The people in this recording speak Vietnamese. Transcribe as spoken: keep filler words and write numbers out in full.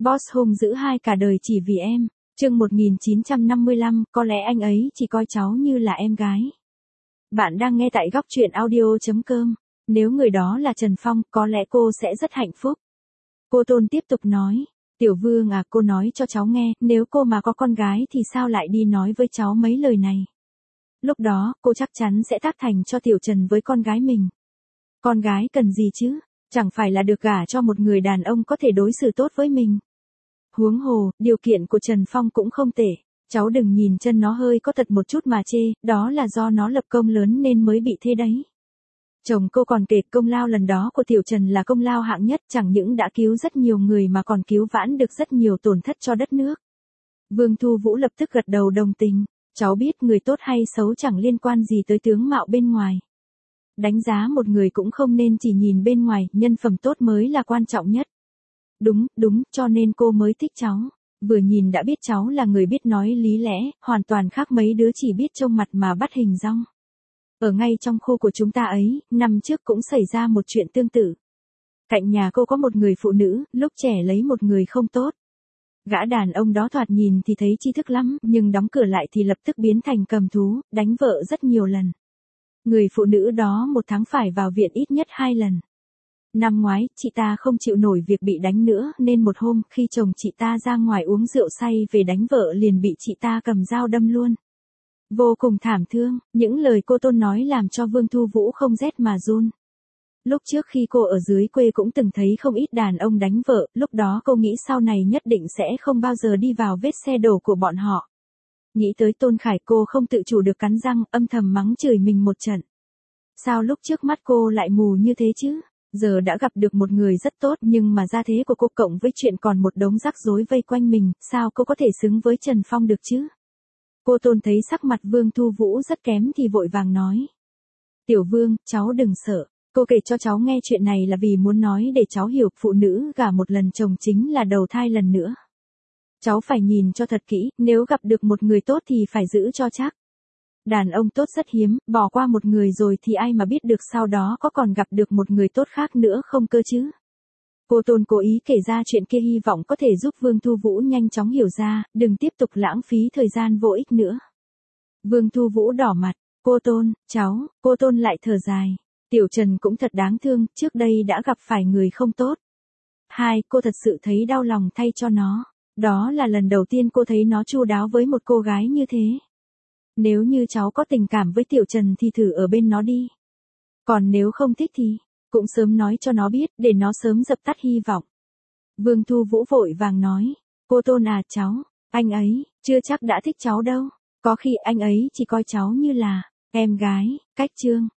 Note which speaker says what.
Speaker 1: Boss hung dữ hai cả đời chỉ vì em. Chương một nghìn chín trăm năm mươi lăm, có lẽ anh ấy chỉ coi cháu như là em gái. Bạn đang nghe tại góc truyện audio chấm com. Nếu người đó là Trần Phong, có lẽ cô sẽ rất hạnh phúc. Cô Tôn tiếp tục nói. Tiểu Vương à, cô nói cho cháu nghe, nếu cô mà có con gái thì sao lại đi nói với cháu mấy lời này. Lúc đó, cô chắc chắn sẽ tác thành cho Tiểu Trần với con gái mình. Con gái cần gì chứ? Chẳng phải là được gả cho một người đàn ông có thể đối xử tốt với mình. Huống hồ, điều kiện của Trần Phong cũng không tệ. Cháu đừng nhìn chân nó hơi có tật một chút mà chê, đó là do nó lập công lớn nên mới bị thế đấy. Chồng cô còn kể công lao lần đó của Tiểu Trần là công lao hạng nhất, chẳng những đã cứu rất nhiều người mà còn cứu vãn được rất nhiều tổn thất cho đất nước. Vương Thu Vũ lập tức gật đầu đồng tình. Cháu biết người tốt hay xấu chẳng liên quan gì tới tướng mạo bên ngoài. Đánh giá một người cũng không nên chỉ nhìn bên ngoài, nhân phẩm tốt mới là quan trọng nhất. Đúng, đúng, cho nên cô mới thích cháu. Vừa nhìn đã biết cháu là người biết nói lý lẽ, hoàn toàn khác mấy đứa chỉ biết trông mặt mà bắt hình dong. Ở ngay trong khu của chúng ta ấy, năm trước cũng xảy ra một chuyện tương tự. Cạnh nhà cô có một người phụ nữ, lúc trẻ lấy một người không tốt. Gã đàn ông đó thoạt nhìn thì thấy tri thức lắm, nhưng đóng cửa lại thì lập tức biến thành cầm thú, đánh vợ rất nhiều lần. Người phụ nữ đó một tháng phải vào viện ít nhất hai lần. Năm ngoái, chị ta không chịu nổi việc bị đánh nữa, nên một hôm, khi chồng chị ta ra ngoài uống rượu say về đánh vợ liền bị chị ta cầm dao đâm luôn. Vô cùng thảm thương, những lời cô Tôn nói làm cho Vương Thu Vũ không rét mà run. Lúc trước khi cô ở dưới quê cũng từng thấy không ít đàn ông đánh vợ, lúc đó cô nghĩ sau này nhất định sẽ không bao giờ đi vào vết xe đổ của bọn họ. Nghĩ tới Tôn Khải cô không tự chủ được cắn răng, âm thầm mắng chửi mình một trận. Sao lúc trước mắt cô lại mù như thế chứ? Giờ đã gặp được một người rất tốt nhưng mà gia thế của cô cộng với chuyện còn một đống rắc rối vây quanh mình, sao cô có thể xứng với Trần Phong được chứ? Cô Tôn thấy sắc mặt Vương Thu Vũ rất kém thì vội vàng nói. Tiểu Vương, cháu đừng sợ. Cô kể cho cháu nghe chuyện này là vì muốn nói để cháu hiểu phụ nữ gả một lần chồng chính là đầu thai lần nữa. Cháu phải nhìn cho thật kỹ, nếu gặp được một người tốt thì phải giữ cho chắc. Đàn ông tốt rất hiếm, bỏ qua một người rồi thì ai mà biết được sau đó có còn gặp được một người tốt khác nữa không cơ chứ. Cô Tôn cố ý kể ra chuyện kia hy vọng có thể giúp Vương Thu Vũ nhanh chóng hiểu ra, đừng tiếp tục lãng phí thời gian vô ích nữa. Vương Thu Vũ đỏ mặt, cô Tôn, cháu, cô Tôn lại thở dài. Tiểu Trần cũng thật đáng thương, trước đây đã gặp phải người không tốt. Hai, cô thật sự thấy đau lòng thay cho nó. Đó là lần đầu tiên cô thấy nó chu đáo với một cô gái như thế. Nếu như cháu có tình cảm với Tiểu Trần thì thử ở bên nó đi. Còn nếu không thích thì, cũng sớm nói cho nó biết để nó sớm dập tắt hy vọng. Vương Thu Vũ vội vàng nói, cô Tôn à cháu, anh ấy, chưa chắc đã thích cháu đâu. Có khi anh ấy chỉ coi cháu như là, em gái, cách chương.